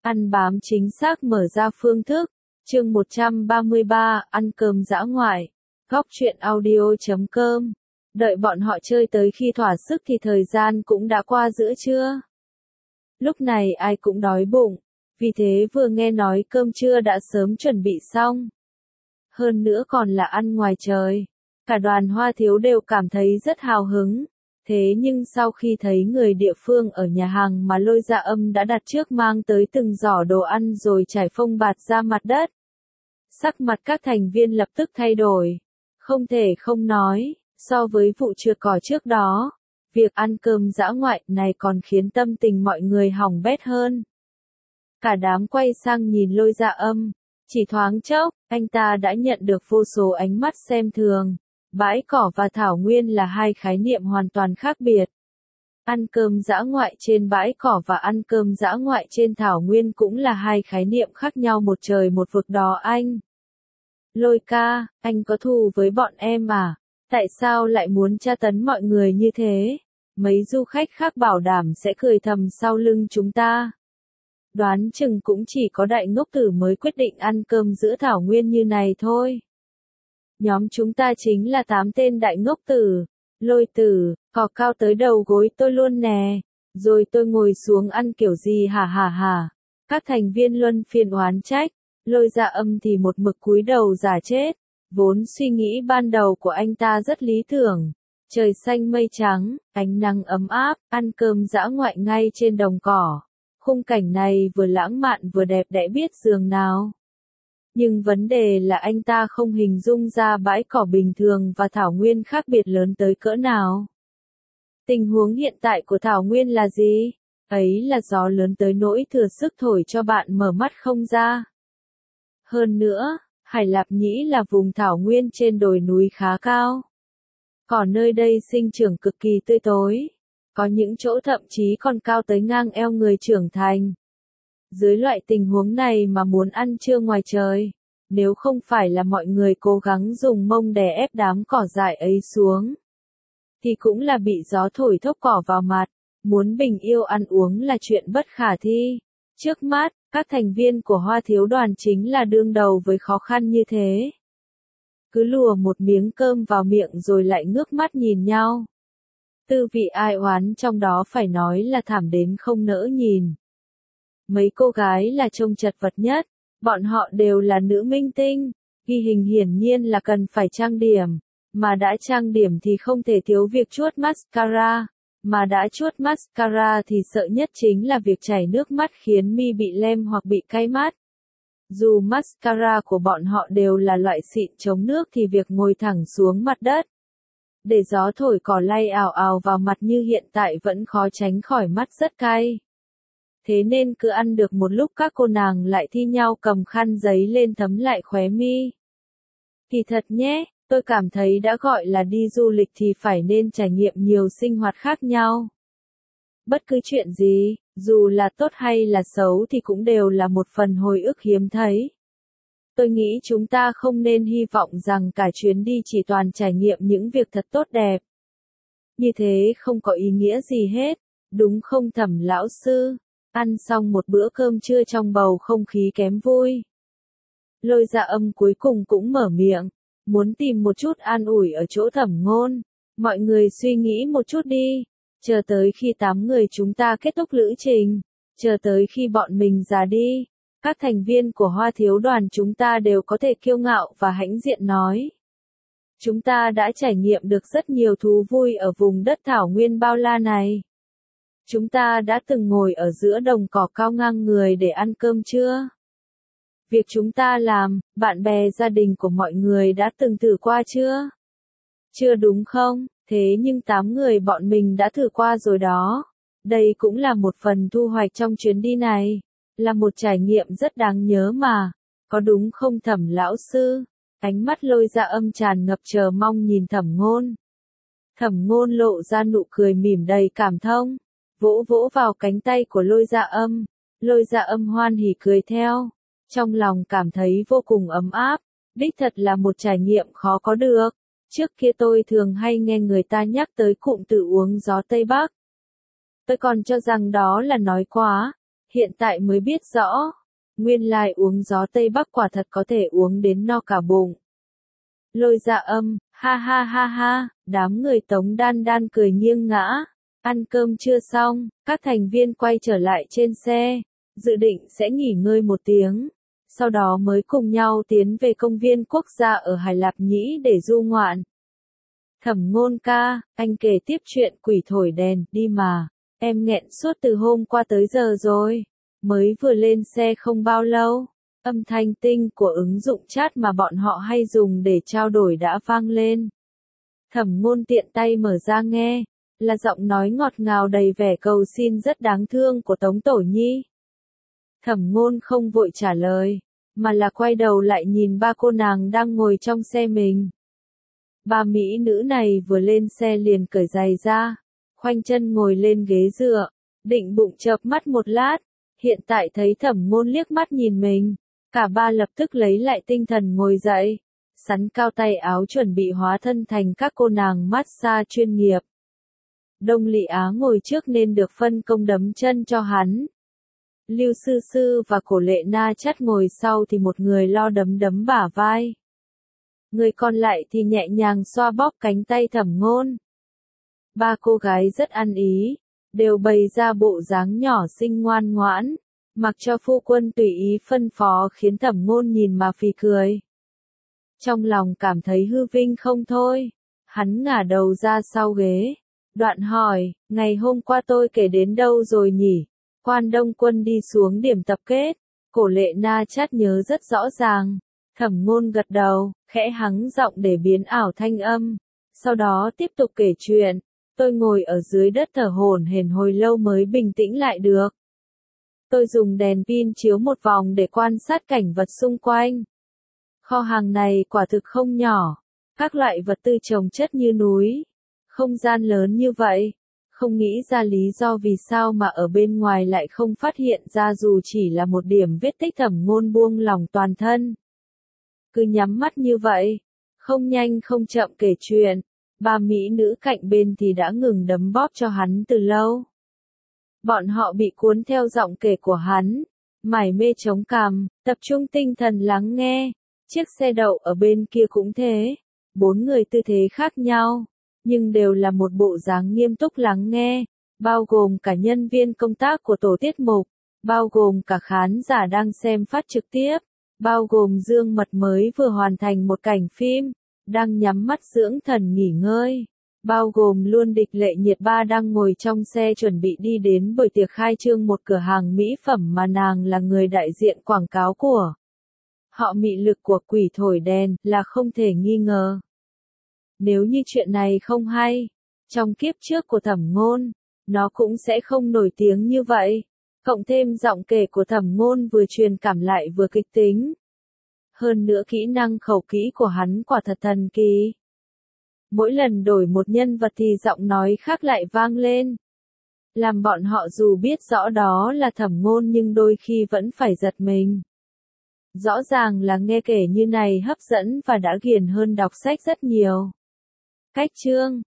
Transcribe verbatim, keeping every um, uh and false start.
Ăn bám chính xác mở ra phương thức. Chương một trăm ba mươi ba, ăn cơm dã ngoại. Góc truyện audio chấm com. Đợi bọn họ chơi tới khi thỏa sức thì thời gian cũng đã qua giữa trưa. Lúc này ai cũng đói bụng, vì thế vừa nghe nói cơm trưa đã sớm chuẩn bị xong. Hơn nữa còn là ăn ngoài trời. Cả đoàn Hoa Thiếu đều cảm thấy rất hào hứng. Thế nhưng sau khi thấy người địa phương ở nhà hàng mà Lôi Dạ Âm đã đặt trước mang tới từng giỏ đồ ăn rồi trải phông bạt ra mặt đất, sắc mặt các thành viên lập tức thay đổi. Không thể không nói, so với vụ trượt cỏ trước đó, việc ăn cơm dã ngoại này còn khiến tâm tình mọi người hỏng bét hơn. Cả đám quay sang nhìn Lôi Dạ Âm, chỉ thoáng chốc, anh ta đã nhận được vô số ánh mắt xem thường. Bãi cỏ và thảo nguyên là hai khái niệm hoàn toàn khác biệt. Ăn cơm dã ngoại trên bãi cỏ và ăn cơm dã ngoại trên thảo nguyên cũng là hai khái niệm khác nhau một trời một vực đó anh. Lôi ca, anh có thù với bọn em à? Tại sao lại muốn tra tấn mọi người như thế? Mấy du khách khác bảo đảm sẽ cười thầm sau lưng chúng ta. Đoán chừng cũng chỉ có đại ngốc tử mới quyết định ăn cơm giữa thảo nguyên như này thôi. Nhóm chúng ta chính là tám tên đại ngốc tử. Lôi tử, cỏ cao tới đầu gối tôi luôn nè. Rồi tôi ngồi xuống ăn kiểu gì hả hả hả. Các thành viên luân phiên oán trách. Lôi Dạ Âm thì một mực cúi đầu giả chết. Vốn suy nghĩ ban đầu của anh ta rất lý tưởng. Trời xanh mây trắng, ánh nắng ấm áp, ăn cơm dã ngoại ngay trên đồng cỏ. Khung cảnh này vừa lãng mạn vừa đẹp đẽ biết giường nào. Nhưng vấn đề là anh ta không hình dung ra bãi cỏ bình thường và thảo nguyên khác biệt lớn tới cỡ nào. Tình huống hiện tại của thảo nguyên là gì? Ấy là gió lớn tới nỗi thừa sức thổi cho bạn mở mắt không ra. Hơn nữa, Hải Lạp Nhĩ là vùng thảo nguyên trên đồi núi khá cao. Còn nơi đây sinh trưởng cực kỳ tươi tối. Có những chỗ thậm chí còn cao tới ngang eo người trưởng thành. Dưới loại tình huống này mà muốn ăn trưa ngoài trời, nếu không phải là mọi người cố gắng dùng mông đè ép đám cỏ dại ấy xuống, thì cũng là bị gió thổi thốc cỏ vào mặt, muốn bình yêu ăn uống là chuyện bất khả thi. Trước mắt, các thành viên của Hoa Thiếu đoàn chính là đương đầu với khó khăn như thế. Cứ lùa một miếng cơm vào miệng rồi lại ngước mắt nhìn nhau. Tư vị ai oán trong đó phải nói là thảm đến không nỡ nhìn. Mấy cô gái là trông chật vật nhất, bọn họ đều là nữ minh tinh, ghi hình hiển nhiên là cần phải trang điểm, mà đã trang điểm thì không thể thiếu việc chuốt mascara, mà đã chuốt mascara thì sợ nhất chính là việc chảy nước mắt khiến mi bị lem hoặc bị cay mắt. Dù mascara của bọn họ đều là loại xịn chống nước thì việc ngồi thẳng xuống mặt đất, để gió thổi cỏ lay ào ào vào mặt như hiện tại vẫn khó tránh khỏi mắt rất cay. Thế nên cứ ăn được một lúc các cô nàng lại thi nhau cầm khăn giấy lên thấm lại khóe mi. Kỳ thật nhé, tôi cảm thấy đã gọi là đi du lịch thì phải nên trải nghiệm nhiều sinh hoạt khác nhau. Bất cứ chuyện gì, dù là tốt hay là xấu thì cũng đều là một phần hồi ức hiếm thấy. Tôi nghĩ chúng ta không nên hy vọng rằng cả chuyến đi chỉ toàn trải nghiệm những việc thật tốt đẹp. Như thế không có ý nghĩa gì hết, đúng không Thẩm lão sư? Ăn xong một bữa cơm trưa trong bầu không khí kém vui. Lôi Dạ Âm cuối cùng cũng mở miệng, muốn tìm một chút an ủi ở chỗ Thẩm Ngôn. Mọi người suy nghĩ một chút đi, chờ tới khi tám người chúng ta kết thúc lữ trình, chờ tới khi bọn mình già đi, các thành viên của Hoa Thiếu đoàn chúng ta đều có thể kiêu ngạo và hãnh diện nói. Chúng ta đã trải nghiệm được rất nhiều thú vui ở vùng đất thảo nguyên bao la này. Chúng ta đã từng ngồi ở giữa đồng cỏ cao ngang người để ăn cơm trưa. Việc chúng ta làm, bạn bè gia đình của mọi người đã từng thử qua chưa? Chưa đúng không? Thế nhưng tám người bọn mình đã thử qua rồi đó. Đây cũng là một phần thu hoạch trong chuyến đi này. Là một trải nghiệm rất đáng nhớ mà. Có đúng không Thẩm lão sư? Ánh mắt Lôi Dạ Âm tràn ngập chờ mong nhìn Thẩm Ngôn. Thẩm Ngôn lộ ra nụ cười mỉm đầy cảm thông. Vỗ vỗ vào cánh tay của Lôi Dạ Âm. Lôi Dạ Âm hoan hỉ cười theo. Trong lòng cảm thấy vô cùng ấm áp. Đích thật là một trải nghiệm khó có được. Trước kia tôi thường hay nghe người ta nhắc tới cụm từ uống gió Tây Bắc. Tôi còn cho rằng đó là nói quá. Hiện tại mới biết rõ, nguyên lai uống gió Tây Bắc quả thật có thể uống đến no cả bụng. Lôi Dạ Âm, ha ha ha ha, đám người Tống Đan Đan cười nghiêng ngã. Ăn cơm chưa xong, các thành viên quay trở lại trên xe, dự định sẽ nghỉ ngơi một tiếng, sau đó mới cùng nhau tiến về công viên quốc gia ở Hải Lạp Nhĩ để du ngoạn. Thẩm Ngôn ca, anh kể tiếp chuyện quỷ thổi đèn đi mà, em nghẹn suốt từ hôm qua tới giờ rồi, mới vừa lên xe không bao lâu. Âm thanh tinh của ứng dụng chat mà bọn họ hay dùng để trao đổi đã vang lên. Thẩm Ngôn tiện tay mở ra nghe, là giọng nói ngọt ngào đầy vẻ cầu xin rất đáng thương của Tống Tổ Nhi. Thẩm Ngôn không vội trả lời, mà là quay đầu lại nhìn ba cô nàng đang ngồi trong xe mình. Ba mỹ nữ này vừa lên xe liền cởi giày ra, khoanh chân ngồi lên ghế dựa, định bụng chợp mắt một lát, hiện tại thấy Thẩm Ngôn liếc mắt nhìn mình, cả ba lập tức lấy lại tinh thần ngồi dậy, sắn cao tay áo chuẩn bị hóa thân thành các cô nàng massage chuyên nghiệp. Đông Lị Á ngồi trước nên được phân công đấm chân cho hắn. Lưu Sư Sư và Cổ Lệ Na Chắt ngồi sau thì một người lo đấm đấm bả vai. Người còn lại thì nhẹ nhàng xoa bóp cánh tay Thẩm Ngôn. Ba cô gái rất ăn ý, đều bày ra bộ dáng nhỏ xinh ngoan ngoãn, mặc cho phu quân tùy ý phân phó khiến Thẩm Ngôn nhìn mà phì cười. Trong lòng cảm thấy hư vinh không thôi, hắn ngả đầu ra sau ghế, đoạn hỏi, ngày hôm qua tôi kể đến đâu rồi nhỉ? Quan Đông Quân đi xuống điểm tập kết, Cổ Lệ Na Chát nhớ rất rõ ràng. Thẩm Ngôn gật đầu, khẽ hắng giọng để biến ảo thanh âm, sau đó tiếp tục kể chuyện. Tôi ngồi ở dưới đất thở hổn hển hồi lâu mới bình tĩnh lại được. Tôi dùng đèn pin chiếu một vòng để quan sát cảnh vật xung quanh. Kho hàng này quả thực không nhỏ, các loại vật tư chồng chất như núi, không gian lớn như vậy. Không nghĩ ra lý do vì sao mà ở bên ngoài lại không phát hiện ra dù chỉ là một điểm vết tích. Thẩm Ngôn buông lòng toàn thân. Cứ nhắm mắt như vậy, không nhanh không chậm kể chuyện, ba mỹ nữ cạnh bên thì đã ngừng đấm bóp cho hắn từ lâu. Bọn họ bị cuốn theo giọng kể của hắn, mải mê chống cằm, tập trung tinh thần lắng nghe. Chiếc xe đậu ở bên kia cũng thế, bốn người tư thế khác nhau, nhưng đều là một bộ dáng nghiêm túc lắng nghe, bao gồm cả nhân viên công tác của tổ tiết mục, bao gồm cả khán giả đang xem phát trực tiếp, bao gồm Dương Mật mới vừa hoàn thành một cảnh phim, đang nhắm mắt dưỡng thần nghỉ ngơi, bao gồm luôn Địch Lệ Nhiệt Ba đang ngồi trong xe chuẩn bị đi đến buổi tiệc khai trương một cửa hàng mỹ phẩm mà nàng là người đại diện quảng cáo của. Họ mị lực của quỷ thổi đèn là không thể nghi ngờ. Nếu như chuyện này không hay, trong kiếp trước của Thẩm Ngôn, nó cũng sẽ không nổi tiếng như vậy. Cộng thêm giọng kể của Thẩm Ngôn vừa truyền cảm lại vừa kịch tính. Hơn nữa kỹ năng khẩu kỹ của hắn quả thật thần kỳ. Mỗi lần đổi một nhân vật thì giọng nói khác lại vang lên. Làm bọn họ dù biết rõ đó là Thẩm Ngôn nhưng đôi khi vẫn phải giật mình. Rõ ràng là nghe kể như này hấp dẫn và đã ghiền hơn đọc sách rất nhiều. Cách chương